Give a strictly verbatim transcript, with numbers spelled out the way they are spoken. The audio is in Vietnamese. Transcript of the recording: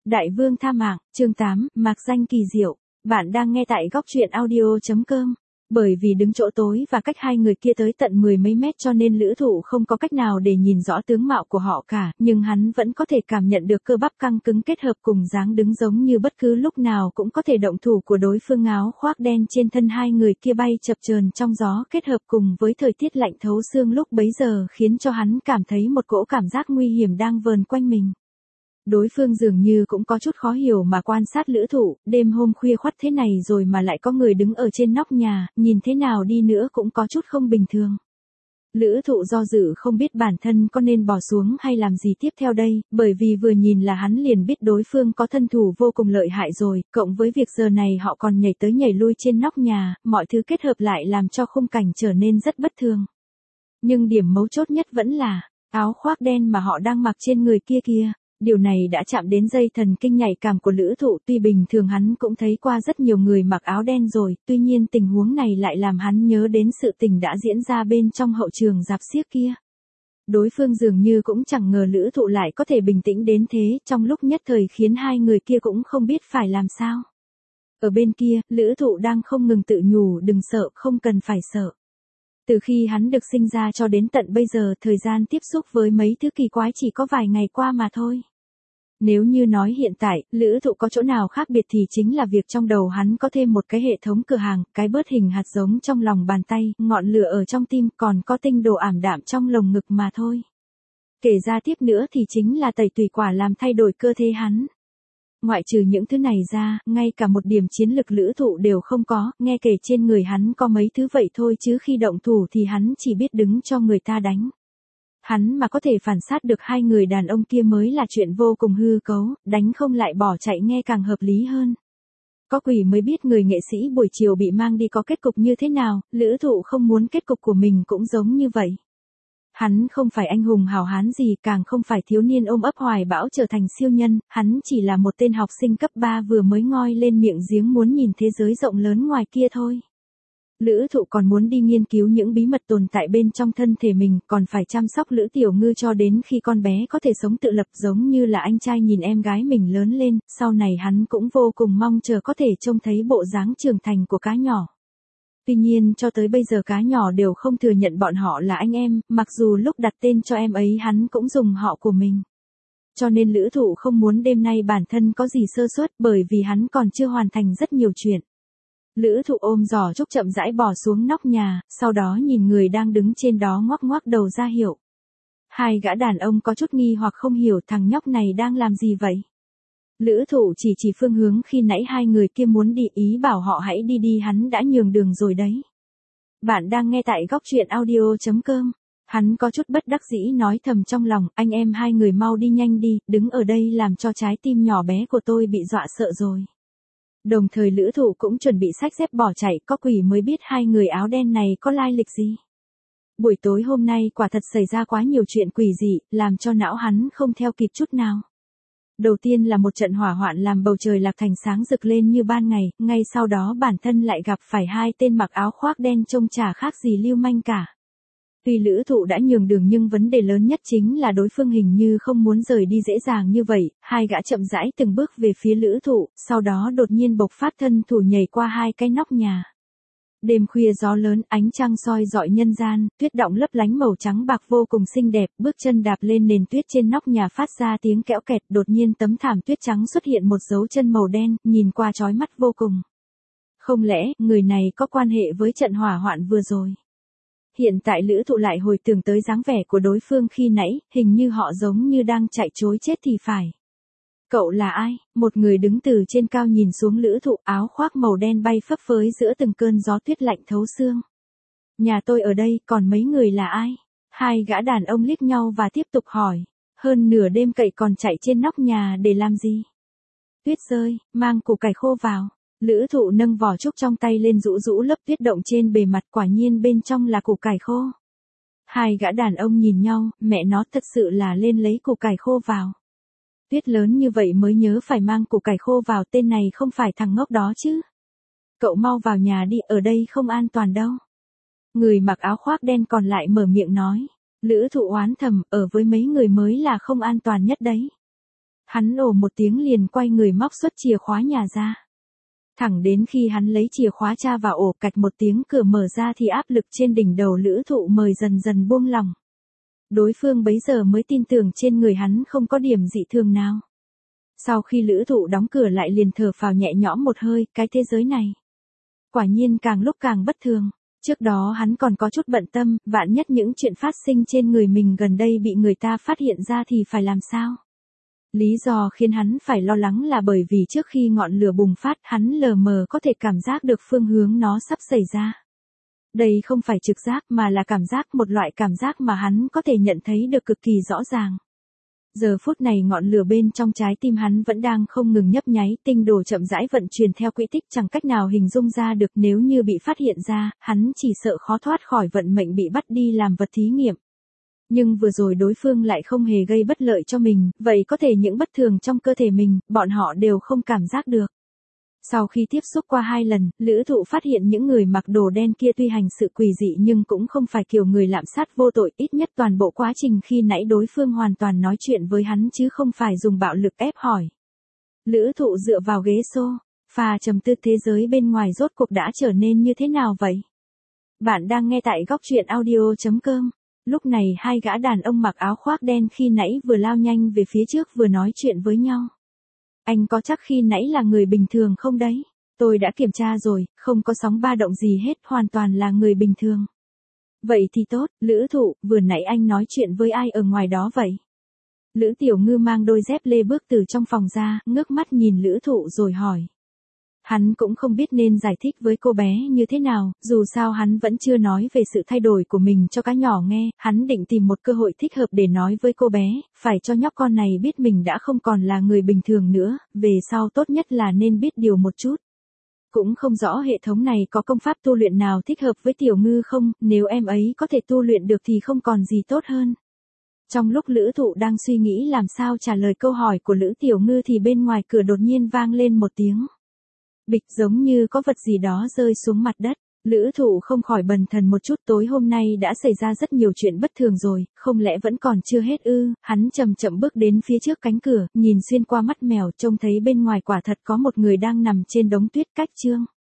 Đại vương tha mạng, chương tám, mạc danh kỳ diệu. Bạn đang nghe tại góc truyện audio chấm com. Bởi vì đứng chỗ tối và cách hai người kia tới tận mười mấy mét cho nên Lữ Thụ không có cách nào để nhìn rõ tướng mạo của họ cả, nhưng hắn vẫn có thể cảm nhận được cơ bắp căng cứng kết hợp cùng dáng đứng giống như bất cứ lúc nào cũng có thể động thủ của đối phương. Áo khoác đen trên thân hai người kia bay chập chờn trong gió kết hợp cùng với thời tiết lạnh thấu xương lúc bấy giờ khiến cho hắn cảm thấy một cỗ cảm giác nguy hiểm đang vờn quanh mình. Đối phương dường như cũng có chút khó hiểu mà quan sát Lữ Thụ, đêm hôm khuya khoắt thế này rồi mà lại có người đứng ở trên nóc nhà, nhìn thế nào đi nữa cũng có chút không bình thường. Lữ Thụ do dự không biết bản thân có nên bỏ xuống hay làm gì tiếp theo đây, bởi vì vừa nhìn là hắn liền biết đối phương có thân thủ vô cùng lợi hại rồi, cộng với việc giờ này họ còn nhảy tới nhảy lui trên nóc nhà, mọi thứ kết hợp lại làm cho khung cảnh trở nên rất bất thường. Nhưng điểm mấu chốt nhất vẫn là, áo khoác đen mà họ đang mặc trên người kia kia. Điều này đã chạm đến dây thần kinh nhạy cảm của Lữ Thụ, tuy bình thường hắn cũng thấy qua rất nhiều người mặc áo đen rồi, tuy nhiên tình huống này lại làm hắn nhớ đến sự tình đã diễn ra bên trong hậu trường rạp xiếc kia. Đối phương dường như cũng chẳng ngờ Lữ Thụ lại có thể bình tĩnh đến thế, trong lúc nhất thời khiến hai người kia cũng không biết phải làm sao. Ở bên kia, Lữ Thụ đang không ngừng tự nhủ đừng sợ, không cần phải sợ. Từ khi hắn được sinh ra cho đến tận bây giờ, thời gian tiếp xúc với mấy thứ kỳ quái chỉ có vài ngày qua mà thôi. Nếu như nói hiện tại, Lữ Thụ có chỗ nào khác biệt thì chính là việc trong đầu hắn có thêm một cái hệ thống cửa hàng, cái bớt hình hạt giống trong lòng bàn tay, ngọn lửa ở trong tim, còn có tinh đồ ảm đạm trong lồng ngực mà thôi. Kể ra tiếp nữa thì chính là tẩy tùy quả làm thay đổi cơ thể hắn. Ngoại trừ những thứ này ra, ngay cả một điểm chiến lực Lữ Thụ đều không có, nghe kể trên người hắn có mấy thứ vậy thôi chứ khi động thủ thì hắn chỉ biết đứng cho người ta đánh. Hắn mà có thể phản sát được hai người đàn ông kia mới là chuyện vô cùng hư cấu, đánh không lại bỏ chạy nghe càng hợp lý hơn. Có quỷ mới biết người nghệ sĩ buổi chiều bị mang đi có kết cục như thế nào, Lữ Thụ không muốn kết cục của mình cũng giống như vậy. Hắn không phải anh hùng hào hán gì, càng không phải thiếu niên ôm ấp hoài bão trở thành siêu nhân, hắn chỉ là một tên học sinh cấp ba vừa mới ngoi lên miệng giếng muốn nhìn thế giới rộng lớn ngoài kia thôi. Lữ Thụ còn muốn đi nghiên cứu những bí mật tồn tại bên trong thân thể mình, còn phải chăm sóc Lữ Tiểu Ngư cho đến khi con bé có thể sống tự lập giống như là anh trai nhìn em gái mình lớn lên, sau này hắn cũng vô cùng mong chờ có thể trông thấy bộ dáng trưởng thành của cá nhỏ. Tuy nhiên cho tới bây giờ cá nhỏ đều không thừa nhận bọn họ là anh em, mặc dù lúc đặt tên cho em ấy hắn cũng dùng họ của mình. Cho nên Lữ Thụ không muốn đêm nay bản thân có gì sơ suất bởi vì hắn còn chưa hoàn thành rất nhiều chuyện. Lữ Thụ ôm giỏ trúc chậm rãi bò xuống nóc nhà, sau đó nhìn người đang đứng trên đó ngoắc ngoắc đầu ra hiệu. Hai gã đàn ông có chút nghi hoặc không hiểu thằng nhóc này đang làm gì vậy. Lữ Thụ chỉ chỉ phương hướng khi nãy hai người kia muốn đi, ý bảo họ hãy đi đi, hắn đã nhường đường rồi đấy. Bạn đang nghe tại góc truyện audio chấm com. Hắn có chút bất đắc dĩ nói thầm trong lòng, anh em hai người mau đi nhanh đi, đứng ở đây làm cho trái tim nhỏ bé của tôi bị dọa sợ rồi. Đồng thời Lữ Thụ cũng chuẩn bị xách dép bỏ chạy, có quỷ mới biết hai người áo đen này có lai lịch gì. Buổi tối hôm nay quả thật xảy ra quá nhiều chuyện quỷ dị, làm cho não hắn không theo kịp chút nào. Đầu tiên là một trận hỏa hoạn làm bầu trời lạc thành sáng rực lên như ban ngày, ngay sau đó bản thân lại gặp phải hai tên mặc áo khoác đen trông chả khác gì lưu manh cả. Tuy Lữ Thụ đã nhường đường nhưng vấn đề lớn nhất chính là đối phương hình như không muốn rời đi dễ dàng như vậy, hai gã chậm rãi từng bước về phía Lữ Thụ, sau đó đột nhiên bộc phát thân thủ nhảy qua hai cái nóc nhà. Đêm khuya gió lớn, ánh trăng soi rọi nhân gian, tuyết đọng lấp lánh màu trắng bạc vô cùng xinh đẹp, bước chân đạp lên nền tuyết trên nóc nhà phát ra tiếng kẽo kẹt, đột nhiên tấm thảm tuyết trắng xuất hiện một dấu chân màu đen, nhìn qua chói mắt vô cùng. Không lẽ, người này có quan hệ với trận hỏa hoạn vừa rồi? Hiện tại Lữ Thụ lại hồi tưởng tới dáng vẻ của đối phương khi nãy, hình như họ giống như đang chạy trối chết thì phải. Cậu là ai? Một người đứng từ trên cao nhìn xuống Lữ Thụ, áo khoác màu đen bay phấp phới giữa từng cơn gió tuyết lạnh thấu xương. Nhà tôi ở đây, còn mấy người là ai? Hai gã đàn ông liếc nhau và tiếp tục hỏi. Hơn nửa đêm cậy còn chạy trên nóc nhà để làm gì? Tuyết rơi, mang củ cải khô vào. Lữ Thụ nâng vỏ trúc trong tay lên rũ rũ lớp tuyết động trên bề mặt, quả nhiên bên trong là củ cải khô. Hai gã đàn ông nhìn nhau, mẹ nó thật sự là lên lấy củ cải khô vào. Tuyết lớn như vậy mới nhớ phải mang củ cải khô vào, tên này không phải thằng ngốc đó chứ. Cậu mau vào nhà đi, ở đây không an toàn đâu. Người mặc áo khoác đen còn lại mở miệng nói. Lữ Thụ oán thầm, ở với mấy người mới là không an toàn nhất đấy. Hắn ồ một tiếng liền quay người móc xuất chìa khóa nhà ra. Thẳng đến khi hắn lấy chìa khóa tra vào ổ, cạch một tiếng cửa mở ra thì áp lực trên đỉnh đầu Lữ Thụ Mời dần dần buông lỏng. Đối phương bấy giờ mới tin tưởng trên người hắn không có điểm dị thường nào. Sau khi Lữ Thụ đóng cửa lại liền thở phào nhẹ nhõm một hơi, cái thế giới này quả nhiên càng lúc càng bất thường. Trước đó hắn còn có chút bận tâm, vạn nhất những chuyện phát sinh trên người mình gần đây bị người ta phát hiện ra thì phải làm sao? Lý do khiến hắn phải lo lắng là bởi vì trước khi ngọn lửa bùng phát hắn lờ mờ có thể cảm giác được phương hướng nó sắp xảy ra. Đây không phải trực giác mà là cảm giác, một loại cảm giác mà hắn có thể nhận thấy được cực kỳ rõ ràng. Giờ phút này ngọn lửa bên trong trái tim hắn vẫn đang không ngừng nhấp nháy, tinh đồ chậm rãi vận chuyển theo quỹ tích chẳng cách nào hình dung ra được, nếu như bị phát hiện ra, hắn chỉ sợ khó thoát khỏi vận mệnh bị bắt đi làm vật thí nghiệm. Nhưng vừa rồi đối phương lại không hề gây bất lợi cho mình, vậy có thể những bất thường trong cơ thể mình, bọn họ đều không cảm giác được. Sau khi tiếp xúc qua hai lần, Lữ Thụ phát hiện những người mặc đồ đen kia tuy hành sự quỷ dị nhưng cũng không phải kiểu người lạm sát vô tội, ít nhất toàn bộ quá trình khi nãy đối phương hoàn toàn nói chuyện với hắn chứ không phải dùng bạo lực ép hỏi. Lữ Thụ dựa vào ghế sofa trầm tư, thế giới bên ngoài rốt cuộc đã trở nên như thế nào vậy? Bạn đang nghe tại góc truyện audio chấm com. Lúc này hai gã đàn ông mặc áo khoác đen khi nãy vừa lao nhanh về phía trước vừa nói chuyện với nhau. Anh có chắc khi nãy là người bình thường không đấy? Tôi đã kiểm tra rồi, không có sóng ba động gì hết, hoàn toàn là người bình thường. Vậy thì tốt, Lữ Thụ, vừa nãy anh nói chuyện với ai ở ngoài đó vậy? Lữ Tiểu Ngư mang đôi dép lê bước từ trong phòng ra, ngước mắt nhìn Lữ Thụ rồi hỏi. Hắn cũng không biết nên giải thích với cô bé như thế nào, dù sao hắn vẫn chưa nói về sự thay đổi của mình cho cá nhỏ nghe, hắn định tìm một cơ hội thích hợp để nói với cô bé, phải cho nhóc con này biết mình đã không còn là người bình thường nữa, về sau tốt nhất là nên biết điều một chút. Cũng không rõ hệ thống này có công pháp tu luyện nào thích hợp với Tiểu Ngư không, nếu em ấy có thể tu luyện được thì không còn gì tốt hơn. Trong lúc Lữ Thụ đang suy nghĩ làm sao trả lời câu hỏi của Lữ Tiểu Ngư thì bên ngoài cửa đột nhiên vang lên một tiếng. Bịch, giống như có vật gì đó rơi xuống mặt đất. Lữ Thụ không khỏi bần thần một chút, tối hôm nay đã xảy ra rất nhiều chuyện bất thường rồi, không lẽ vẫn còn chưa hết ư? Hắn chậm chậm bước đến phía trước cánh cửa, nhìn xuyên qua mắt mèo, trông thấy bên ngoài quả thật có một người đang nằm trên đống tuyết cách chương.